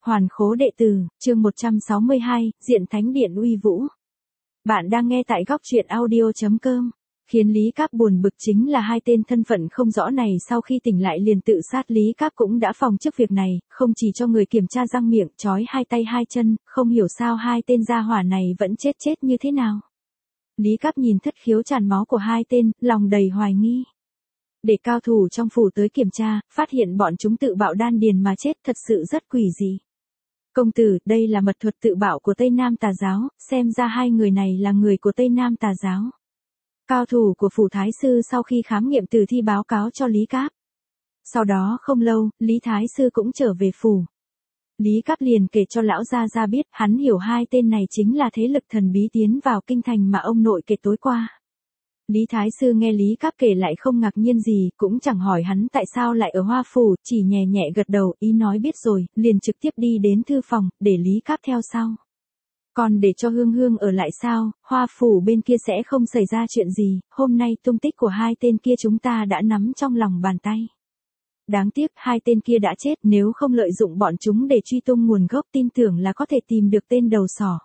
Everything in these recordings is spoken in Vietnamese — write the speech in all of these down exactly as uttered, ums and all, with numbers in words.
Hoàn khố đệ tử, chương một trăm sáu mươi hai, diện thánh điện uy vũ. Bạn đang nghe tại góc truyện audio chấm com. Khiến Lý Cáp buồn bực chính là hai tên thân phận không rõ này sau khi tỉnh lại liền tự sát. Lý Cáp cũng đã phòng trước việc này, không chỉ cho người kiểm tra răng miệng, trói hai tay hai chân, không hiểu sao hai tên gia hỏa này vẫn chết chết như thế nào. Lý Cáp nhìn thất khiếu tràn máu của hai tên, lòng đầy hoài nghi. Để cao thủ trong phủ tới kiểm tra, phát hiện bọn chúng tự bạo đan điền mà chết thật sự rất quỷ dị. Công tử, đây là mật thuật tự bạo của Tây Nam Tà giáo, xem ra hai người này là người của Tây Nam Tà giáo. Cao thủ của phủ Thái Sư sau khi khám nghiệm tử thi báo cáo cho Lý Cáp. Sau đó không lâu, Lý Thái Sư cũng trở về phủ. Lý Cáp liền kể cho lão gia gia biết, hắn hiểu hai tên này chính là thế lực thần bí tiến vào kinh thành mà ông nội kể tối qua. Lý Thái Sư nghe Lý Cáp kể lại không ngạc nhiên gì, cũng chẳng hỏi hắn tại sao lại ở Hoa Phủ, chỉ nhẹ nhẹ gật đầu, ý nói biết rồi, liền trực tiếp đi đến thư phòng, để Lý Cáp theo sau. Còn để cho Hương Hương ở lại sao, Hoa Phủ bên kia sẽ không xảy ra chuyện gì, hôm nay tung tích của hai tên kia chúng ta đã nắm trong lòng bàn tay. Đáng tiếc hai tên kia đã chết, nếu không lợi dụng bọn chúng để truy tung nguồn gốc tin tưởng là có thể tìm được tên đầu sỏ.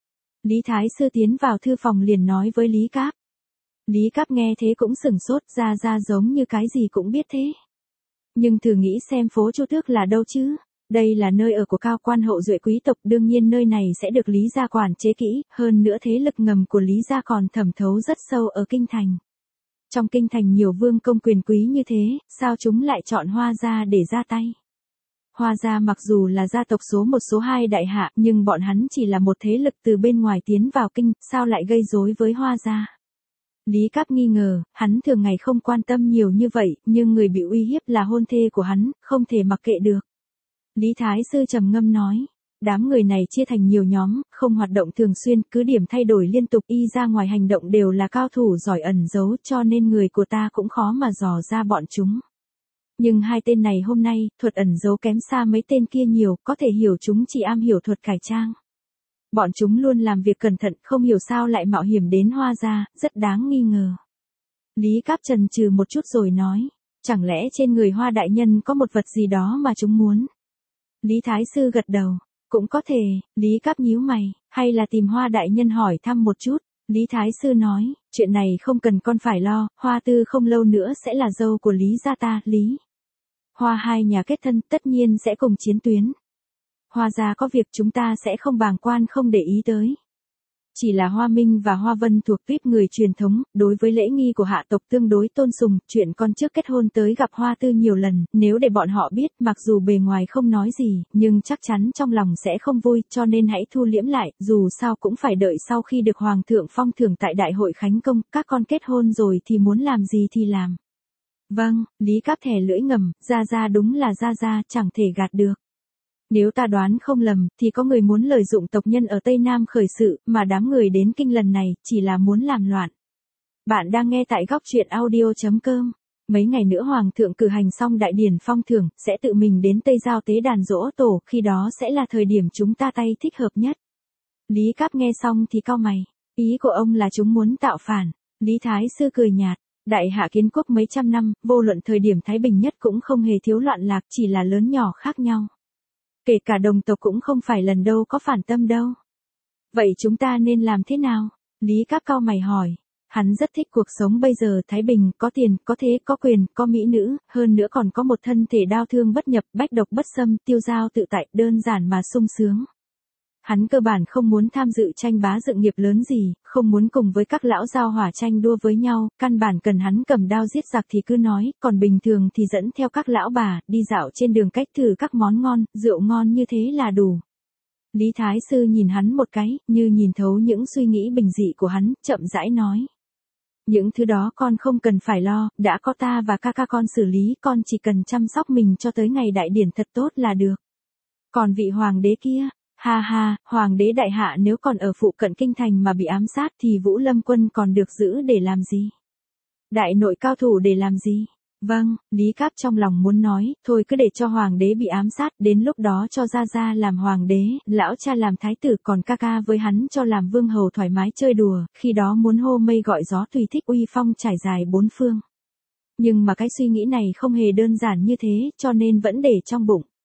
Lý Thái Sư tiến vào thư phòng liền nói với Lý Cáp. Lý Cáp nghe thế cũng sửng sốt, ra ra giống như cái gì cũng biết thế. Nhưng thử nghĩ xem phố Chu Tước là đâu chứ? Đây là nơi ở của cao quan hậu duệ quý tộc, đương nhiên nơi này sẽ được Lý gia quản chế kỹ, hơn nữa thế lực ngầm của Lý gia còn thẩm thấu rất sâu ở kinh thành. Trong kinh thành nhiều vương công quyền quý như thế, sao chúng lại chọn Hoa gia để ra tay? Hoa gia mặc dù là gia tộc số một số hai đại hạ, nhưng bọn hắn chỉ là một thế lực từ bên ngoài tiến vào kinh, sao lại gây rối với Hoa gia? Lý Cáp nghi ngờ, hắn thường ngày không quan tâm nhiều như vậy, nhưng người bị uy hiếp là hôn thê của hắn, không thể mặc kệ được. Lý Thái Sư trầm ngâm nói, đám người này chia thành nhiều nhóm, không hoạt động thường xuyên, cứ điểm thay đổi liên tục, y ra ngoài hành động đều là cao thủ giỏi ẩn giấu, cho nên người của ta cũng khó mà dò ra bọn chúng. Nhưng hai tên này hôm nay, thuật ẩn giấu kém xa mấy tên kia nhiều, có thể hiểu chúng chỉ am hiểu thuật cải trang. Bọn chúng luôn làm việc cẩn thận, không hiểu sao lại mạo hiểm đến Hoa gia, rất đáng nghi ngờ. Lý Cáp chần chừ một chút rồi nói, chẳng lẽ trên người Hoa đại nhân có một vật gì đó mà chúng muốn? Lý Thái Sư gật đầu, cũng có thể. Lý Cáp nhíu mày, hay là tìm Hoa đại nhân hỏi thăm một chút. Lý Thái Sư nói, chuyện này không cần con phải lo, Hoa Tư không lâu nữa sẽ là dâu của Lý gia ta, Lý. Hoa hai nhà kết thân tất nhiên sẽ cùng chiến tuyến. Hoa gia có việc chúng ta sẽ không bàng quan không để ý tới. Chỉ là Hoa Minh và Hoa Vân thuộc tuýp người truyền thống, đối với lễ nghi của hạ tộc tương đối tôn sùng, chuyện con trước kết hôn tới gặp Hoa Tư nhiều lần, nếu để bọn họ biết, mặc dù bề ngoài không nói gì, nhưng chắc chắn trong lòng sẽ không vui, cho nên hãy thu liễm lại, dù sao cũng phải đợi sau khi được Hoàng thượng phong thưởng tại Đại hội Khánh Công, các con kết hôn rồi thì muốn làm gì thì làm. Vâng, Lý Cáp thẻ lưỡi ngầm, gia gia đúng là gia gia, chẳng thể gạt được. Nếu ta đoán không lầm, thì có người muốn lợi dụng tộc nhân ở Tây Nam khởi sự, mà đám người đến kinh lần này, chỉ là muốn làm loạn. Bạn đang nghe tại góc truyện audio chấm com. Mấy ngày nữa Hoàng thượng cử hành xong đại điển phong thưởng, sẽ tự mình đến Tây Giao tế đàn giỗ tổ, khi đó sẽ là thời điểm chúng ta tay thích hợp nhất. Lý Cáp nghe xong thì cau mày, ý của ông là chúng muốn tạo phản. Lý Thái Sư cười nhạt, đại hạ kiến quốc mấy trăm năm, vô luận thời điểm thái bình nhất cũng không hề thiếu loạn lạc, chỉ là lớn nhỏ khác nhau. Kể cả đồng tộc cũng không phải lần đâu có phản tâm đâu. Vậy chúng ta nên làm thế nào? Lý Cáp cau mày hỏi. Hắn rất thích cuộc sống bây giờ thái bình, có tiền, có thế, có quyền, có mỹ nữ, hơn nữa còn có một thân thể đao thương bất nhập, bách độc bất xâm, tiêu dao tự tại, đơn giản mà sung sướng. Hắn cơ bản không muốn tham dự tranh bá dựng nghiệp lớn gì, không muốn cùng với các lão giao hỏa tranh đua với nhau, căn bản cần hắn cầm đao giết giặc thì cứ nói, còn bình thường thì dẫn theo các lão bà, đi dạo trên đường cách thử các món ngon, rượu ngon như thế là đủ. Lý Thái Sư nhìn hắn một cái, như nhìn thấu những suy nghĩ bình dị của hắn, chậm rãi nói. Những thứ đó con không cần phải lo, đã có ta và ca ca con xử lý, con chỉ cần chăm sóc mình cho tới ngày đại điển thật tốt là được. Còn vị hoàng đế kia, ha ha, hoàng đế đại hạ nếu còn ở phụ cận kinh thành mà bị ám sát thì Vũ Lâm quân còn được giữ để làm gì? Đại nội cao thủ để làm gì? Vâng, Lý Cáp trong lòng muốn nói, thôi cứ để cho hoàng đế bị ám sát, đến lúc đó cho gia gia làm hoàng đế, lão cha làm thái tử, còn ca ca với hắn cho làm vương hầu thoải mái chơi đùa, khi đó muốn hô mây gọi gió tùy thích, uy phong trải dài bốn phương. Nhưng mà cái suy nghĩ này không hề đơn giản như thế, cho nên vẫn để trong bụng.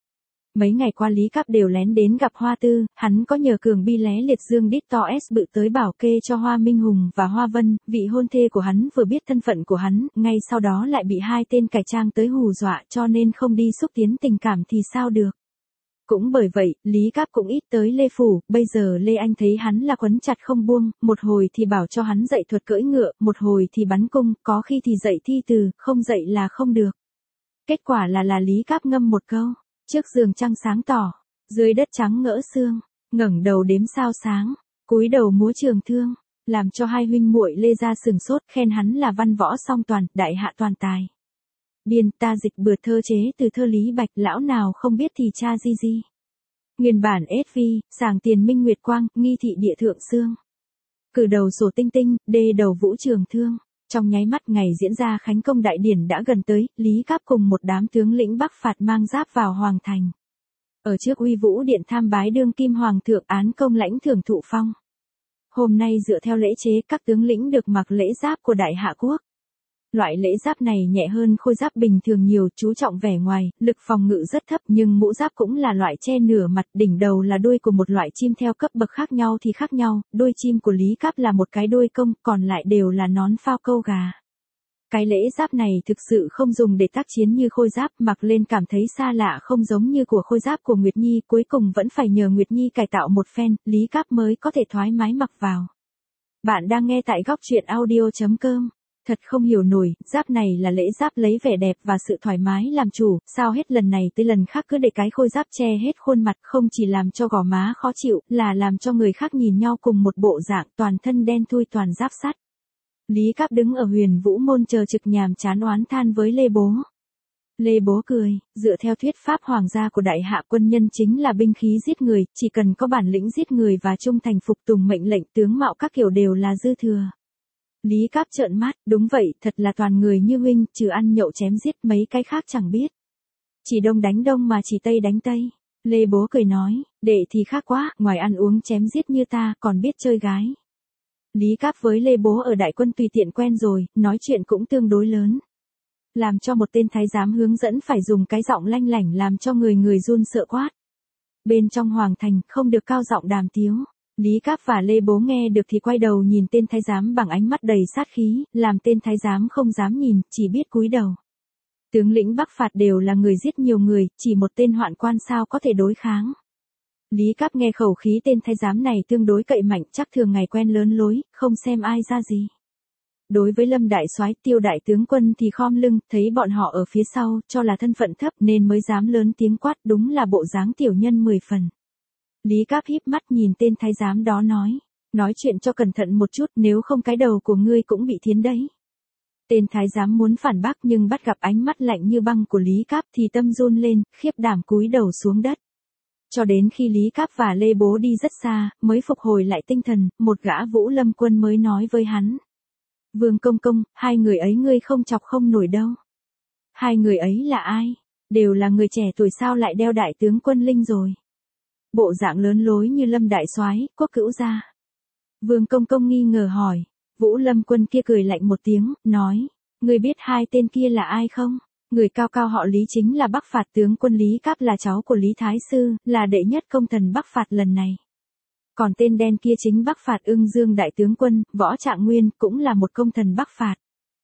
Mấy ngày qua Lý Cáp đều lén đến gặp Hoa Tư, hắn có nhờ Cường Bi lé liệt dương đít to S bự tới bảo kê cho Hoa Minh Hùng và Hoa Vân, vị hôn thê của hắn vừa biết thân phận của hắn, ngay sau đó lại bị hai tên cải trang tới hù dọa cho nên không đi xúc tiến tình cảm thì sao được. Cũng bởi vậy, Lý Cáp cũng ít tới Lê Phủ, bây giờ Lê Anh thấy hắn là quấn chặt không buông, một hồi thì bảo cho hắn dạy thuật cưỡi ngựa, một hồi thì bắn cung, có khi thì dạy thi từ, không dạy là không được. Kết quả là là Lý Cáp ngâm một câu, trước giường trăng sáng tỏ, dưới đất trắng ngỡ sương, ngẩng đầu đếm sao sáng, cúi đầu múa trường thương, làm cho hai huynh muội Lê gia sừng sốt, khen hắn là văn võ song toàn, đại hạ toàn tài. Điền ta dịch bừa thơ chế từ thơ Lý Bạch, lão nào không biết thì cha di di. Nguyên bản ét vê, sàng tiền minh nguyệt quang, nghi thị địa thượng xương. Cử đầu sổ tinh tinh, đê đầu vũ trường thương. Trong nháy mắt ngày diễn ra khánh công đại điển đã gần tới, Lý Cáp cùng một đám tướng lĩnh Bắc phạt mang giáp vào hoàng thành. Ở trước Uy Vũ điện tham bái đương kim hoàng thượng án công lãnh thưởng thụ phong. Hôm nay dựa theo lễ chế các tướng lĩnh được mặc lễ giáp của đại hạ quốc. Loại lễ giáp này nhẹ hơn khôi giáp bình thường nhiều, chú trọng vẻ ngoài, lực phòng ngự rất thấp nhưng mũ giáp cũng là loại che nửa mặt, đỉnh đầu là đuôi của một loại chim theo cấp bậc khác nhau thì khác nhau, đuôi chim của Lý Cáp là một cái đuôi công, còn lại đều là nón phao câu gà. Cái lễ giáp này thực sự không dùng để tác chiến như khôi giáp, mặc lên cảm thấy xa lạ không giống như của khôi giáp của Nguyệt Nhi, cuối cùng vẫn phải nhờ Nguyệt Nhi cải tạo một phen, Lý Cáp mới có thể thoải mái mặc vào. Bạn đang nghe tại góc truyện audio chấm com. Thật không hiểu nổi, giáp này là lễ giáp lấy vẻ đẹp và sự thoải mái làm chủ, sao hết lần này tới lần khác cứ để cái khôi giáp che hết khuôn mặt, không chỉ làm cho gò má khó chịu, là làm cho người khác nhìn nhau cùng một bộ dạng, toàn thân đen thui toàn giáp sắt. Lý Cáp đứng ở Huyền Vũ môn chờ trực nhàm chán oán than với Lê Bố. Lê Bố cười, dựa theo thuyết pháp hoàng gia của đại hạ, quân nhân chính là binh khí giết người, chỉ cần có bản lĩnh giết người và trung thành phục tùng mệnh lệnh, tướng mạo các kiểu đều là dư thừa. Lý Cáp trợn mắt, đúng vậy, thật là toàn người như huynh, trừ ăn nhậu chém giết mấy cái khác chẳng biết. Chỉ đông đánh đông mà chỉ tây đánh tây. Lê Bố cười nói, đệ thì khác quá, ngoài ăn uống chém giết như ta, còn biết chơi gái. Lý Cáp với Lê Bố ở đại quân tùy tiện quen rồi, nói chuyện cũng tương đối lớn. Làm cho một tên thái giám hướng dẫn phải dùng cái giọng lanh lảnh làm cho người người run sợ quát. Bên trong hoàng thành, không được cao giọng đàm tiếu. Lý Cáp và Lê Bố nghe được thì quay đầu nhìn tên thái giám bằng ánh mắt đầy sát khí, làm tên thái giám không dám nhìn, chỉ biết cúi đầu. Tướng lĩnh Bắc phạt đều là người giết nhiều người, chỉ một tên hoạn quan sao có thể đối kháng. Lý Cáp nghe khẩu khí tên thái giám này tương đối cậy mạnh, chắc thường ngày quen lớn lối, không xem ai ra gì. Đối với Lâm đại soái, Tiêu đại tướng quân thì khom lưng, thấy bọn họ ở phía sau, cho là thân phận thấp nên mới dám lớn tiếng quát, đúng là bộ dáng tiểu nhân mười phần. Lý Cáp híp mắt nhìn tên thái giám đó nói, nói chuyện cho cẩn thận một chút, nếu không cái đầu của ngươi cũng bị thiến đấy. Tên thái giám muốn phản bác nhưng bắt gặp ánh mắt lạnh như băng của Lý Cáp thì tâm run lên, khiếp đảm cúi đầu xuống đất. Cho đến khi Lý Cáp và Lê Bố đi rất xa, mới phục hồi lại tinh thần, một gã Vũ Lâm quân mới nói với hắn. Vương công công, hai người ấy ngươi không chọc không nổi đâu. Hai người ấy là ai? Đều là người trẻ tuổi sao lại đeo đại tướng quân linh rồi. Bộ dạng lớn lối như Lâm đại soái, Quốc Cữu gia. Vương công công nghi ngờ hỏi. Vũ Lâm quân kia cười lạnh một tiếng, nói. Ngươi biết hai tên kia là ai không? Người cao cao họ Lý chính là Bắc phạt tướng quân Lý Cáp, là cháu của Lý Thái Sư, là đệ nhất công thần Bắc phạt lần này. Còn tên đen kia chính Bắc phạt Ưng Dương đại tướng quân, Võ Trạng Nguyên, cũng là một công thần Bắc phạt.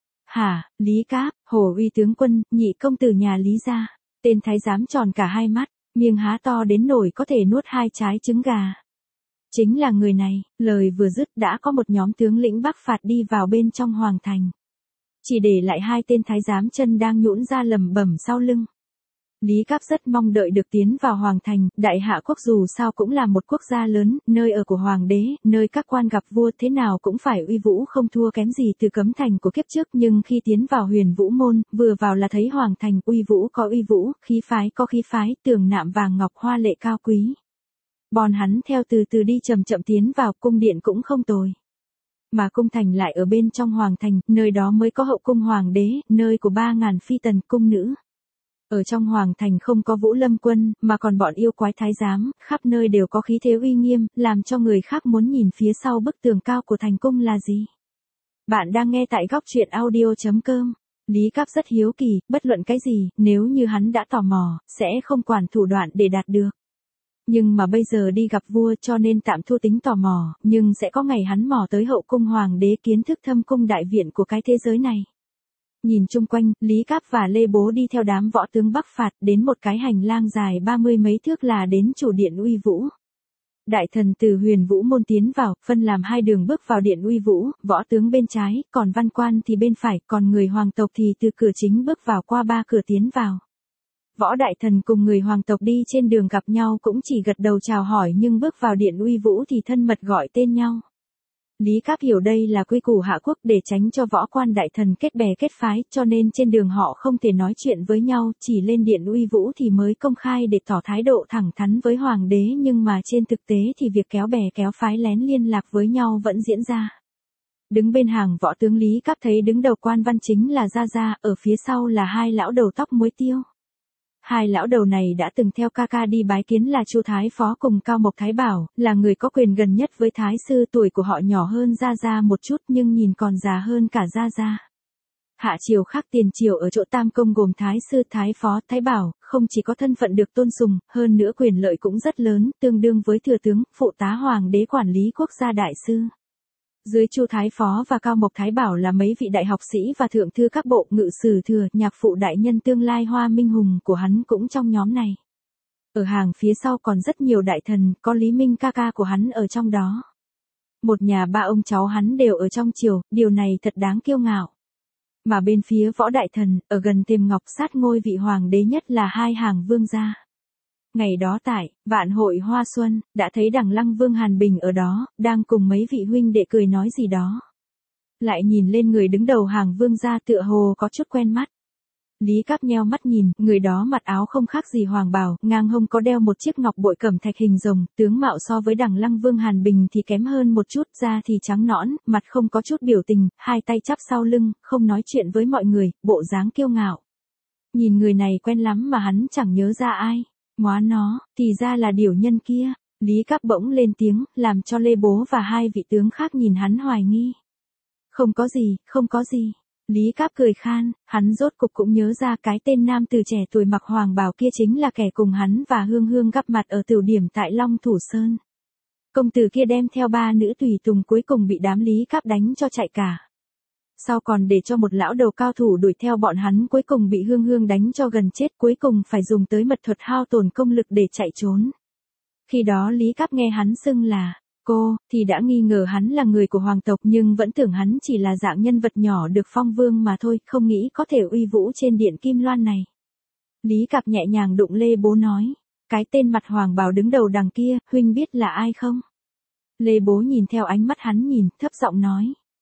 Hả, Lý Cáp, Hồ Uy tướng quân, nhị công tử nhà Lý gia. Tên thái giám tròn cả hai mắt, miệng há to đến nổi có thể nuốt hai trái trứng gà. Chính là người này, lời vừa dứt đã có một nhóm tướng lĩnh Bắc phạt đi vào bên trong hoàng thành. Chỉ để lại hai tên thái giám chân đang nhũn ra lầm bẩm sau lưng. Lý Cáp rất mong đợi được tiến vào hoàng thành, đại hạ quốc dù sao cũng là một quốc gia lớn, nơi ở của hoàng đế, nơi các quan gặp vua thế nào cũng phải uy vũ không thua kém gì từ Cấm Thành của kiếp trước, nhưng khi tiến vào Huyền Vũ môn, vừa vào là thấy hoàng thành uy vũ có uy vũ, khí phái có khí phái, tường nạm vàng ngọc hoa lệ cao quý. Bọn hắn theo từ từ đi chậm chậm tiến vào, cung điện cũng không tồi. Mà cung thành lại ở bên trong hoàng thành, nơi đó mới có hậu cung hoàng đế, nơi của ba ngàn phi tần cung nữ. Ở trong hoàng thành không có Vũ Lâm quân, mà còn bọn yêu quái thái giám, khắp nơi đều có khí thế uy nghiêm, làm cho người khác muốn nhìn phía sau bức tường cao của thành cung là gì. Bạn đang nghe tại góc truyện audio chấm com. Lý Cáp rất hiếu kỳ, bất luận cái gì, nếu như hắn đã tò mò, sẽ không quản thủ đoạn để đạt được. Nhưng mà bây giờ đi gặp vua cho nên tạm thu tính tò mò, nhưng sẽ có ngày hắn mò tới hậu cung hoàng đế kiến thức thâm cung đại viện của cái thế giới này. Nhìn chung quanh, Lý Cáp và Lê Bố đi theo đám võ tướng Bắc phạt đến một cái hành lang dài ba mươi mấy thước là đến chủ điện Uy Vũ. Đại thần từ Huyền Vũ môn tiến vào, phân làm hai đường bước vào điện Uy Vũ, võ tướng bên trái, còn văn quan thì bên phải, còn người hoàng tộc thì từ cửa chính bước vào qua ba cửa tiến vào. Võ đại thần cùng người hoàng tộc đi trên đường gặp nhau cũng chỉ gật đầu chào hỏi nhưng bước vào điện Uy Vũ thì thân mật gọi tên nhau. Lý Cáp hiểu đây là quy củ hạ quốc để tránh cho võ quan đại thần kết bè kết phái, cho nên trên đường họ không thể nói chuyện với nhau, chỉ lên điện Uy Vũ thì mới công khai để tỏ thái độ thẳng thắn với hoàng đế, nhưng mà trên thực tế thì việc kéo bè kéo phái lén liên lạc với nhau vẫn diễn ra. Đứng bên hàng võ tướng Lý Cáp thấy đứng đầu quan văn chính là Gia Gia, ở phía sau là hai lão đầu tóc muối tiêu. Hai lão đầu này đã từng theo ca ca đi bái kiến là Chu Thái Phó cùng Cao Mộc Thái Bảo, là người có quyền gần nhất với Thái sư, tuổi của họ nhỏ hơn Gia Gia một chút nhưng nhìn còn già hơn cả Gia Gia. Hạ triều khác tiền triều ở chỗ Tam Công gồm Thái sư, Thái Phó, Thái Bảo, không chỉ có thân phận được tôn sùng, hơn nữa quyền lợi cũng rất lớn, tương đương với thừa tướng, phụ tá hoàng đế quản lý quốc gia đại sư. Dưới Chu Thái Phó và Cao Mộc Thái Bảo là mấy vị đại học sĩ và thượng thư các bộ, ngự sử thừa, nhạc phụ đại nhân tương lai Hoa Minh Hùng của hắn cũng trong nhóm này. Ở hàng phía sau còn rất nhiều đại thần, có Lý Minh ca ca của hắn ở trong đó. Một nhà ba ông cháu hắn đều ở trong triều, điều này thật đáng kiêu ngạo. Mà bên phía võ đại thần, ở gần thềm ngọc sát ngôi vị hoàng đế nhất là hai hàng vương gia. Ngày đó tại Vạn Hội Hoa Xuân, đã thấy Đằng Lăng Vương Hàn Bình ở đó, đang cùng mấy vị huynh đệ cười nói gì đó. Lại nhìn lên người đứng đầu hàng vương gia tựa hồ có chút quen mắt. Lý Cáp nheo mắt nhìn, người đó mặc áo không khác gì hoàng bào, ngang hông có đeo một chiếc ngọc bội cẩm thạch hình rồng, tướng mạo so với Đằng Lăng Vương Hàn Bình thì kém hơn một chút, da thì trắng nõn, mặt không có chút biểu tình, hai tay chắp sau lưng, không nói chuyện với mọi người, bộ dáng kiêu ngạo. Nhìn người này quen lắm mà hắn chẳng nhớ ra ai. Móa nó, thì ra là điểu nhân kia. Lý Cáp bỗng lên tiếng, làm cho Lê Bố và hai vị tướng khác nhìn hắn hoài nghi. Không có gì, không có gì. Lý Cáp cười khan, hắn rốt cục cũng nhớ ra cái tên nam từ trẻ tuổi mặc hoàng bào kia chính là kẻ cùng hắn và Hương Hương gặp mặt ở tiểu điểm tại Long Thủ Sơn. Công tử kia đem theo ba nữ tùy tùng cuối cùng bị đám Lý Cáp đánh cho chạy cả. Sau còn để cho một lão đầu cao thủ đuổi theo bọn hắn, cuối cùng bị Hương Hương đánh cho gần chết, cuối cùng phải dùng tới mật thuật hao tổn công lực để chạy trốn. Khi đó Lý Cáp nghe hắn xưng là cô, thì đã nghi ngờ hắn là người của hoàng tộc nhưng vẫn tưởng hắn chỉ là dạng nhân vật nhỏ được phong vương mà thôi, không nghĩ có thể uy vũ trên điện Kim Loan này. Lý Cáp nhẹ nhàng đụng Lê Bố nói, cái tên mặt hoàng bào đứng đầu đằng kia, huynh biết là ai không? Lê Bố nhìn theo ánh mắt hắn nhìn, thấp giọng nói.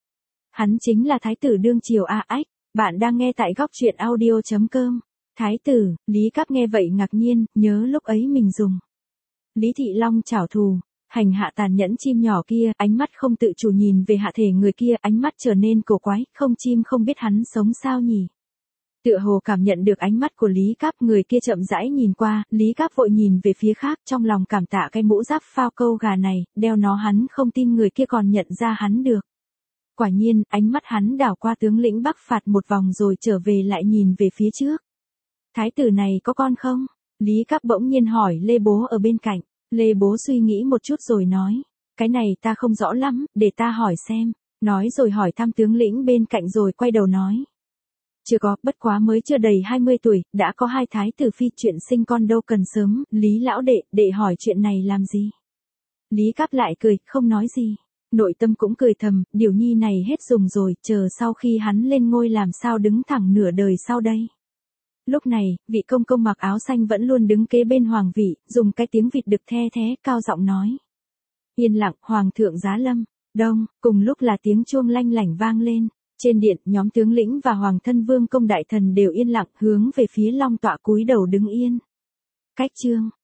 Hắn chính là Thái tử đương triều A Ách, bạn đang nghe tại góc truyện audio chấm com. Thái tử, Lý Cáp nghe vậy ngạc nhiên, nhớ lúc ấy mình dùng Lý Thị Long trảo thù, hành hạ tàn nhẫn chim nhỏ kia, ánh mắt không tự chủ nhìn về hạ thể người kia, ánh mắt trở nên cổ quái, không chim không biết hắn sống sao nhỉ. Tựa hồ cảm nhận được ánh mắt của Lý Cáp, người kia chậm rãi nhìn qua, Lý Cáp vội nhìn về phía khác, trong lòng cảm tạ cái mũ giáp phao câu gà này, đeo nó hắn không tin người kia còn nhận ra hắn được. Quả nhiên, ánh mắt hắn đảo qua tướng lĩnh Bắc phạt một vòng rồi trở về lại nhìn về phía trước. Thái tử này có con không? Lý Cáp bỗng nhiên hỏi Lê Bố ở bên cạnh. Lê Bố suy nghĩ một chút rồi nói. Cái này ta không rõ lắm, để ta hỏi xem. Nói rồi hỏi thăm tướng lĩnh bên cạnh rồi quay đầu nói. Chưa có, bất quá mới chưa đầy hai mươi tuổi, đã có hai thái tử phi, chuyện sinh con đâu cần sớm. Lý lão đệ, đệ hỏi chuyện này làm gì? Lý Cáp lại cười, không nói gì. Nội tâm cũng cười thầm, điều nhi này hết dùng rồi, chờ sau khi hắn lên ngôi làm sao đứng thẳng nửa đời sau đây. Lúc này, vị công công mặc áo xanh vẫn luôn đứng kế bên hoàng vị, dùng cái tiếng vịt đực the thế, cao giọng nói. Yên lặng, hoàng thượng giá lâm. Đông, cùng lúc là tiếng chuông lanh lảnh vang lên. Trên điện, nhóm tướng lĩnh và hoàng thân vương công đại thần đều yên lặng, hướng về phía long tọa cúi đầu đứng yên. Cách chương.